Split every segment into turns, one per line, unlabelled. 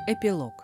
Эпилог.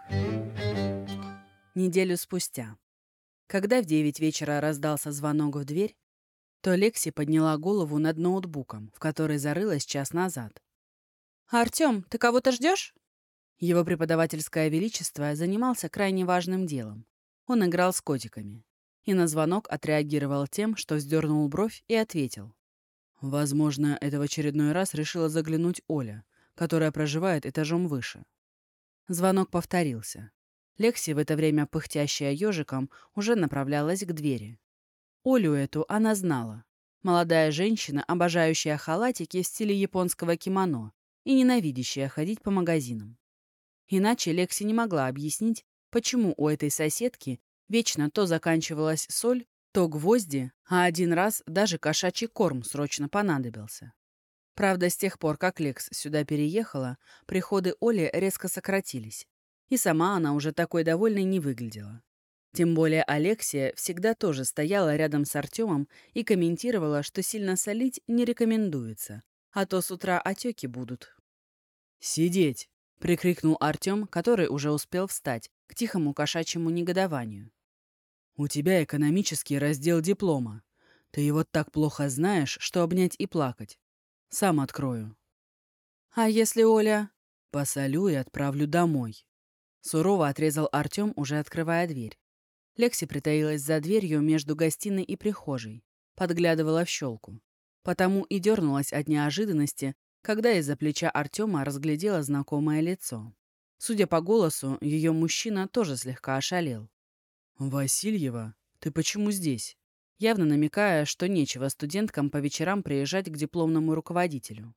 Неделю спустя. Когда в 9 вечера раздался звонок в дверь, то Лекси подняла голову над ноутбуком, в который зарылась час назад. «Артём, ты кого-то ждёшь?» Его преподавательское величество занимался крайне важным делом. Он играл с котиками. И на звонок отреагировал тем, что вздернул бровь и ответил. «Возможно, это в очередной раз решила заглянуть Оля, которая проживает этажом выше». Звонок повторился. Лекси, в это время пыхтящая ежиком, уже направлялась к двери. Олю эту она знала. Молодая женщина, обожающая халатики в стиле японского кимоно и ненавидящая ходить по магазинам. Иначе Лекси не могла объяснить, почему у этой соседки вечно то заканчивалась соль, то гвозди, а один раз даже кошачий корм срочно понадобился. Правда, с тех пор, как Лекс сюда переехала, приходы Оли резко сократились. И сама она уже такой довольной не выглядела. Тем более Алексия всегда тоже стояла рядом с Артемом и комментировала, что сильно солить не рекомендуется, а то с утра отеки будут. «Сидеть!» — прикрикнул Артем, который уже успел встать к тихому кошачьему негодованию. «У тебя экономический раздел диплома. Ты его так плохо знаешь, что обнять и плакать. Сам открою». «А если Оля...» «Посолю и отправлю домой». Сурово отрезал Артем, уже открывая дверь. Лекси притаилась за дверью между гостиной и прихожей, подглядывала в щелку. Потому и дернулась от неожиданности, когда из-за плеча Артема разглядела знакомое лицо. Судя по голосу, ее мужчина тоже слегка ошалел. «Васильева, ты почему здесь?» Явно намекая, что нечего студенткам по вечерам приезжать к дипломному руководителю.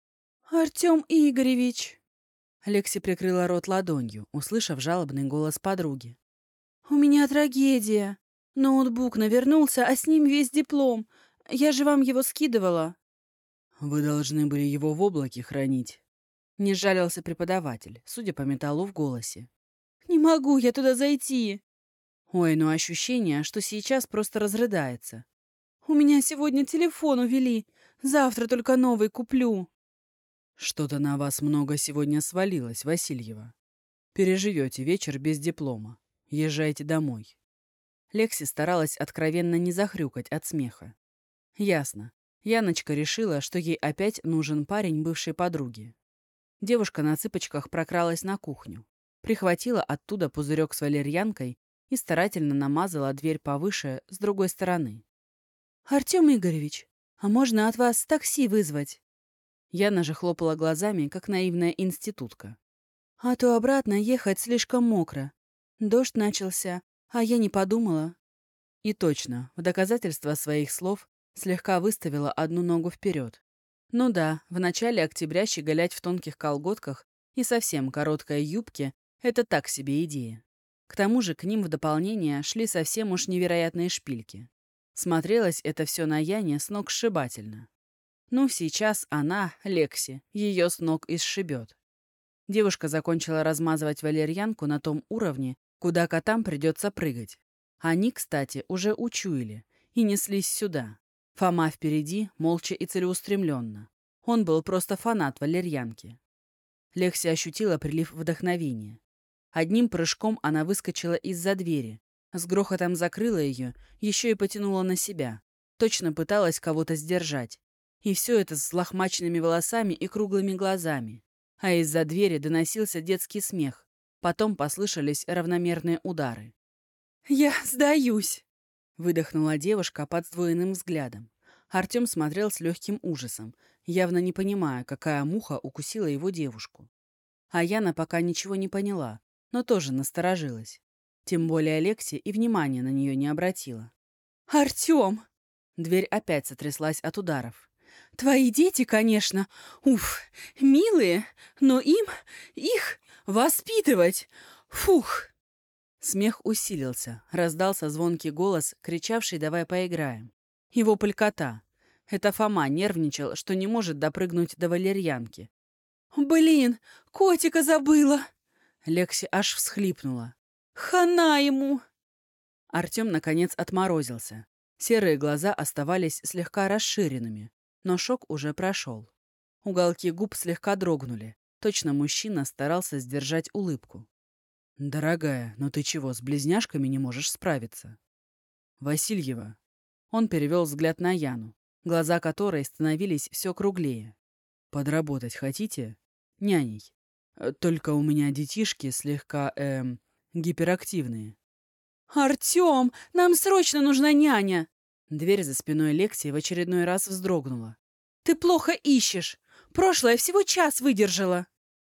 «Артем Игоревич!»
Лекси прикрыла рот ладонью, услышав жалобный голос подруги.
«У меня трагедия. Ноутбук навернулся, а с ним весь диплом. Я же вам его скидывала».
«Вы должны были его в облаке хранить». Не жалился преподаватель, судя по металлу в голосе.
«Не могу я туда зайти».
Ой, ну ощущение, что сейчас просто разрыдается.
«У меня сегодня телефон увели. Завтра только новый куплю».
Что-то на вас много сегодня свалилось, Васильева. Переживете вечер без диплома. Езжайте домой. Лекси старалась откровенно не захрюкать от смеха. Ясно. Яночка решила, что ей опять нужен парень бывшей подруги. Девушка на цыпочках прокралась на кухню, прихватила оттуда пузырек с валерьянкой и старательно намазала дверь повыше с другой стороны.
«Артем Игоревич, а можно от вас такси вызвать?»
Яна же хлопала глазами, как наивная институтка.
«А то обратно ехать слишком мокро. Дождь начался, а я не подумала».
И точно, в доказательство своих слов слегка выставила одну ногу вперед. Ну да, в начале октября щеголять в тонких колготках и совсем короткой юбке — это так себе идея. К тому же к ним в дополнение шли совсем уж невероятные шпильки. Смотрелось это все на Яне с ног сшибательно. Ну, сейчас она, Лекси, ее с ног и сшибет. Девушка закончила размазывать валерьянку на том уровне, куда котам придется прыгать. Они, кстати, уже учуяли и неслись сюда. Фома впереди, молча и целеустремленно. Он был просто фанат валерьянки. Лекси ощутила прилив вдохновения. Одним прыжком она выскочила из-за двери, с грохотом закрыла ее, еще и потянула на себя. Точно пыталась кого-то сдержать. И все это с лохмаченными волосами и круглыми глазами. А из-за двери доносился детский смех. Потом послышались равномерные удары.
«Я сдаюсь!»
— выдохнула девушка под сдвоенным взглядом. Артем смотрел с легким ужасом, явно не понимая, какая муха укусила его девушку. А Яна пока ничего не поняла, но тоже насторожилась. Тем более Лекси и внимания на нее не обратила.
«Артем!»
Дверь опять сотряслась от ударов.
«Твои дети, конечно, милые, но их воспитывать, фух!»
Смех усилился, раздался звонкий голос, кричавший «давай поиграем». Его кота. Это Фома нервничал, что не может допрыгнуть до валерьянки.
«Блин, котика забыла!»
Лекси аж всхлипнула.
«Хана ему!»
Артем, наконец, отморозился. Серые глаза оставались слегка расширенными, но шок уже прошел. Уголки губ слегка дрогнули. Точно мужчина старался сдержать улыбку. «Дорогая, но ты чего, с близняшками не можешь справиться?» «Васильева». Он перевел взгляд на Яну, глаза которой становились все круглее. «Подработать хотите? Няней. Только у меня детишки слегка, гиперактивные».
«Артем, нам срочно нужна няня!»
Дверь за спиной Лекси в очередной раз вздрогнула.
«Ты плохо ищешь. Прошлое всего час выдержала».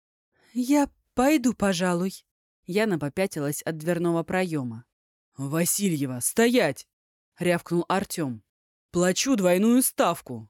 «Я пойду, пожалуй».
Яна попятилась от дверного проема. «Васильева, стоять!» — рявкнул Артем. «Плачу двойную ставку!»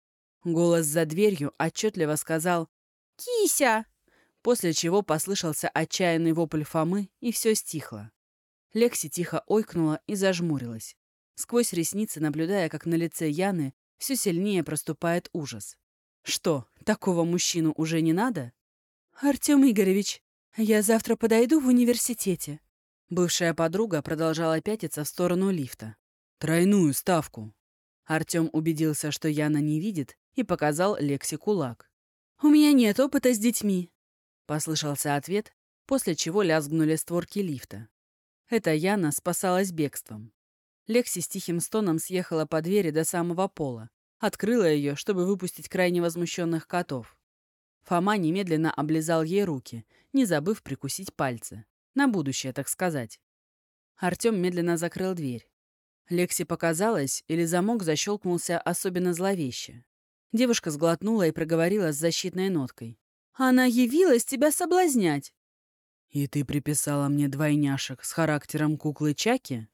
Голос за дверью отчетливо сказал
«Кися!»
после чего послышался отчаянный вопль Фомы, и все стихло. Лекси тихо ойкнула и зажмурилась, сквозь ресницы наблюдая, как на лице Яны все сильнее проступает ужас. Что, такого мужчину уже не надо?
«Артем Игоревич, я завтра подойду в университете».
Бывшая подруга продолжала пятиться в сторону лифта. «Тройную ставку!» Артем убедился, что Яна не видит, и показал Лекси кулак.
«У меня нет опыта с детьми».
Послышался ответ, после чего лязгнули створки лифта. Эта Яна спасалась бегством. Лекси с тихим стоном съехала по двери до самого пола, открыла ее, чтобы выпустить крайне возмущенных котов. Фома немедленно облизал ей руки, не забыв прикусить пальцы. На будущее, так сказать. Артем медленно закрыл дверь. Лекси показалось, или замок защелкнулся особенно зловеще. Девушка сглотнула и проговорила с защитной ноткой.
«Она явилась тебя соблазнять».
«И ты приписала мне двойняшек с характером куклы Чаки?»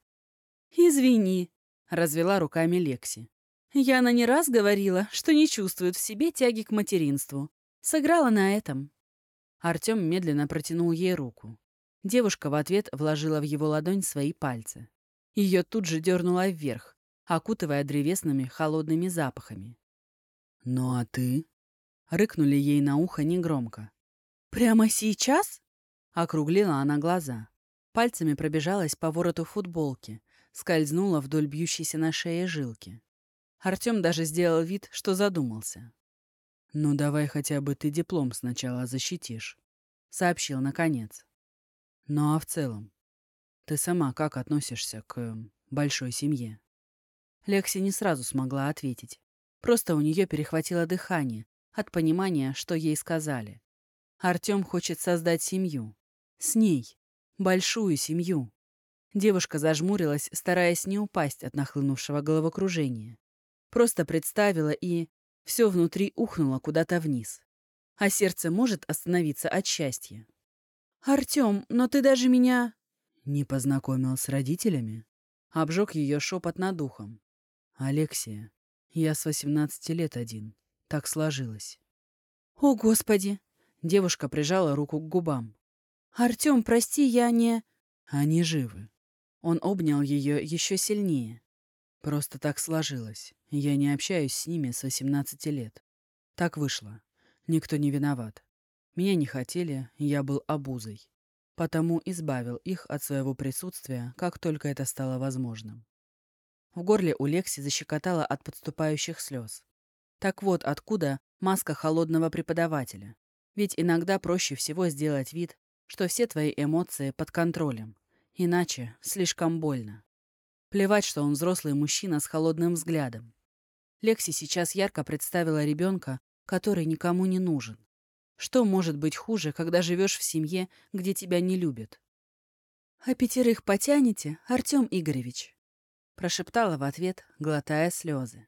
«Извини», —
развела руками Лекси.
Яна не раз говорила, что не чувствует в себе тяги к материнству. Сыграла на этом.
Артем медленно протянул ей руку. Девушка в ответ вложила в его ладонь свои пальцы. Ее тут же дернуло вверх, окутывая древесными холодными запахами. «Ну а ты?» — рыкнули ей на ухо негромко.
«Прямо сейчас?»
— округлила она глаза. Пальцами пробежалась по вороту футболки, скользнула вдоль бьющейся на шее жилки. Артем даже сделал вид, что задумался. «Ну давай хотя бы ты диплом сначала защитишь», — сообщил наконец. «Ну а в целом, ты сама как относишься к большой семье?» Лекси не сразу смогла ответить. Просто у нее перехватило дыхание от понимания, что ей сказали. Артем хочет создать семью. С ней. Большую семью. Девушка зажмурилась, стараясь не упасть от нахлынувшего головокружения. Просто представила, и все внутри ухнуло куда-то вниз. А сердце может остановиться от счастья.
«Артем, но ты даже меня...»
«Не познакомил с родителями?» Обжег ее шепот над ухом. «Алексия, я с 18 лет один. Так сложилось».
«О, Господи!»
Девушка прижала руку к губам.
«Артем, прости, я не...»
«Они живы». Он обнял ее еще сильнее. «Просто так сложилось. Я не общаюсь с ними с 18 лет. Так вышло. Никто не виноват. Меня не хотели, я был обузой. Потому избавил их от своего присутствия, как только это стало возможным». В горле у Лекси защекотало от подступающих слез. Так вот откуда маска холодного преподавателя. Ведь иногда проще всего сделать вид, что все твои эмоции под контролем. Иначе слишком больно. Плевать, что он взрослый мужчина с холодным взглядом. Лекси сейчас ярко представила ребенка, который никому не нужен. Что может быть хуже, когда живешь в семье, где тебя не любят?
«А 5 потянете, Артем Игоревич?»
Прошептала в ответ, глотая слезы.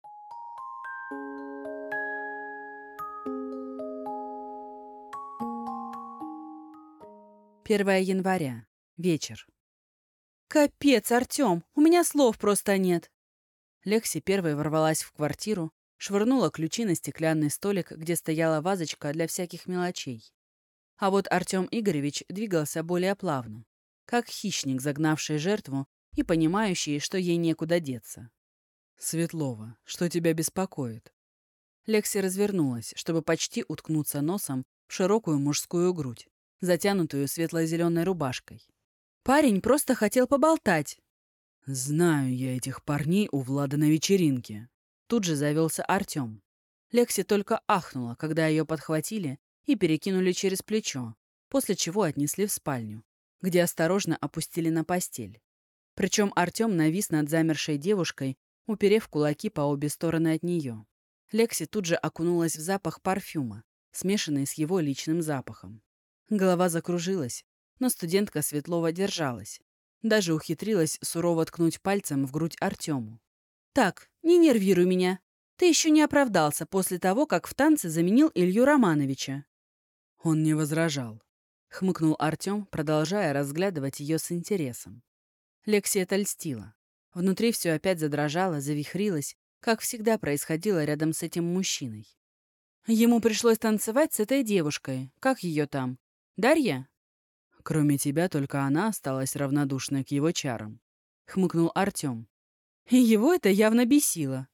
1 января. Вечер.
«Капец, Артем, у меня слов просто нет».
Лекси первой ворвалась в квартиру, швырнула ключи на стеклянный столик, где стояла вазочка для всяких мелочей. А вот Артем Игоревич двигался более плавно, как хищник, загнавший жертву и понимающий, что ей некуда деться. «Светлова, что тебя беспокоит?» Лекси развернулась, чтобы почти уткнуться носом в широкую мужскую грудь, затянутую светло-зеленой рубашкой.
«Парень просто хотел поболтать».
«Знаю я этих парней у Влада на вечеринке». Тут же завелся Артем. Лекси только ахнула, когда ее подхватили и перекинули через плечо, после чего отнесли в спальню, где осторожно опустили на постель. Причем Артем навис над замершей девушкой, уперев кулаки по обе стороны от нее. Лекси тут же окунулась в запах парфюма, смешанный с его личным запахом. Голова закружилась, но студентка Светлова держалась. Даже ухитрилась сурово ткнуть пальцем в грудь Артему. «Так, не нервируй меня. Ты еще не оправдался после того, как в танце заменил Илью Романовича». Он не возражал. Хмыкнул Артем, продолжая разглядывать ее с интересом. Лекси это льстила. Внутри все опять задрожало, завихрилось, как всегда происходило рядом с этим мужчиной. Ему пришлось танцевать с этой девушкой. Как ее там? Дарья? Кроме тебя, только она осталась равнодушной к его чарам. Хмыкнул Артем. И его это явно бесило.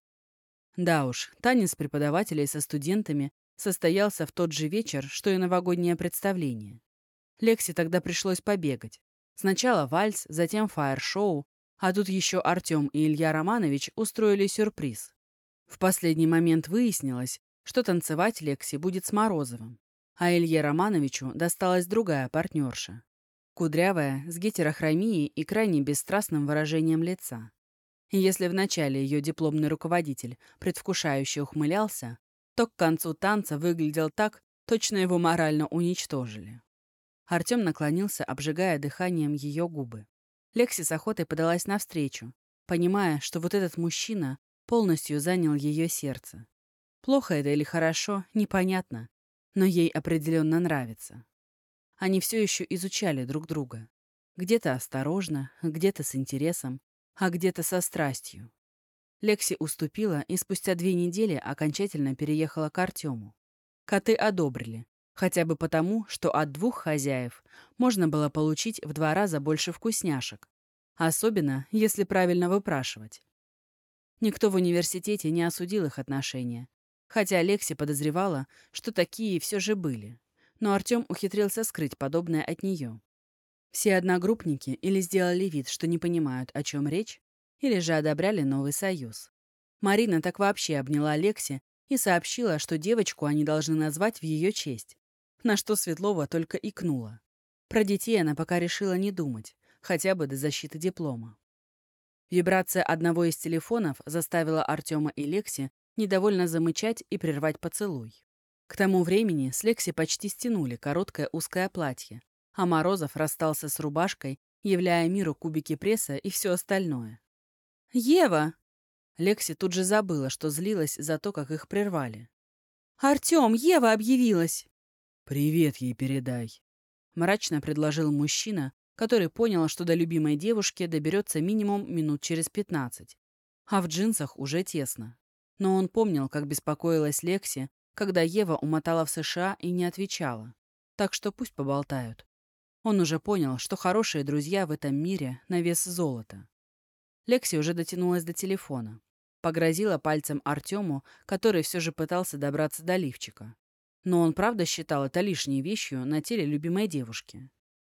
Да уж, танец преподавателей со студентами состоялся в тот же вечер, что и новогоднее представление. Лекси тогда пришлось побегать. Сначала вальс, затем фаер-шоу, а тут еще Артем и Илья Романович устроили сюрприз. В последний момент выяснилось, что танцевать Лекси будет с Морозовым, а Илье Романовичу досталась другая партнерша. Кудрявая, с гетерохромией и крайне бесстрастным выражением лица. И если вначале ее дипломный руководитель предвкушающе ухмылялся, то к концу танца выглядел так, точно его морально уничтожили. Артем наклонился, обжигая дыханием ее губы. Лекси с охотой подалась навстречу, понимая, что вот этот мужчина полностью занял ее сердце. Плохо это или хорошо, непонятно, но ей определенно нравится. Они все еще изучали друг друга. Где-то осторожно, где-то с интересом, а где-то со страстью. Лекси уступила и спустя 2 недели окончательно переехала к Артему. Коты одобрили, хотя бы потому, что от 2 хозяев можно было получить в 2 раза больше вкусняшек, особенно если правильно выпрашивать. Никто в университете не осудил их отношения, хотя Лекси подозревала, что такие все же были, но Артем ухитрился скрыть подобное от нее. Все одногруппники или сделали вид, что не понимают, о чем речь, или же одобряли новый союз. Марина так вообще обняла Лекси и сообщила, что девочку они должны назвать в ее честь, на что Светлова только икнула. Про детей она пока решила не думать, хотя бы до защиты диплома. Вибрация одного из телефонов заставила Артема и Лекси недовольно замычать и прервать поцелуй. К тому времени с Лекси почти стянули короткое узкое платье, а Морозов расстался с рубашкой, являя миру кубики пресса и все остальное. «Ева!» Лекси тут же забыла, что злилась за то, как их прервали. «Артем, Ева объявилась!» «Привет ей передай», — мрачно предложил мужчина, который понял, что до любимой девушки доберется минимум минут через 15. А в джинсах уже тесно. Но он помнил, как беспокоилась Лекси, когда Ева умотала в США и не отвечала. Так что пусть поболтают. Он уже понял, что хорошие друзья в этом мире на вес золота. Лекси уже дотянулась до телефона. Погрозила пальцем Артему, который все же пытался добраться до лифчика. Но он правда считал это лишней вещью на теле любимой девушки.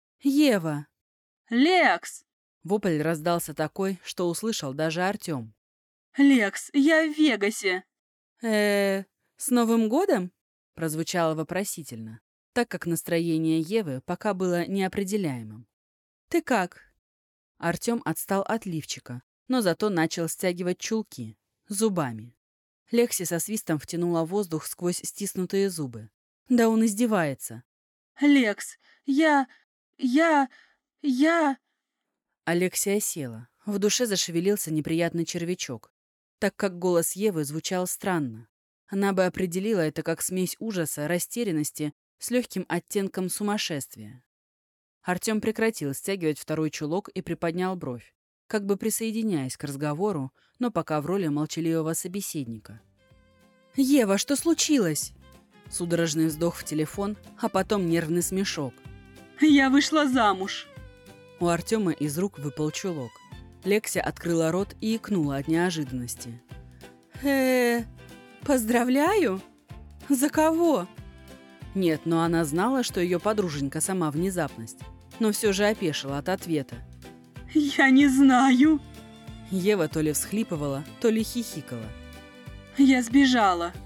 «Ева!»
«Лекс!»
Вопль раздался такой, что услышал даже Артем.
«Лекс, я в Вегасе!»
С Новым годом?» Прозвучало вопросительно, так как настроение Евы пока было неопределяемым. «Ты как?» Артем отстал от лифчика, но зато начал стягивать чулки зубами. Лекси со свистом втянула воздух сквозь стиснутые зубы. Да он издевается.
«Лекс, я...
Алексия села. В душе зашевелился неприятный червячок, так как голос Евы звучал странно. Она бы определила это как смесь ужаса, растерянности с легким оттенком сумасшествия. Артем прекратил стягивать второй чулок и приподнял бровь, как бы присоединяясь к разговору, но пока в роли молчаливого собеседника. «Ева, что случилось?» Судорожный вздох в телефон, а потом нервный смешок.
Я вышла замуж!»
У Артема из рук выпал чулок. Лекся открыла рот и икнула от неожиданности.
Поздравляю? За кого?»
Нет, но она знала, что ее подруженька сама внезапность, но все же опешила от ответа.
«Я не знаю!»
Ева то ли всхлипывала, то ли хихикала.
«Я сбежала!»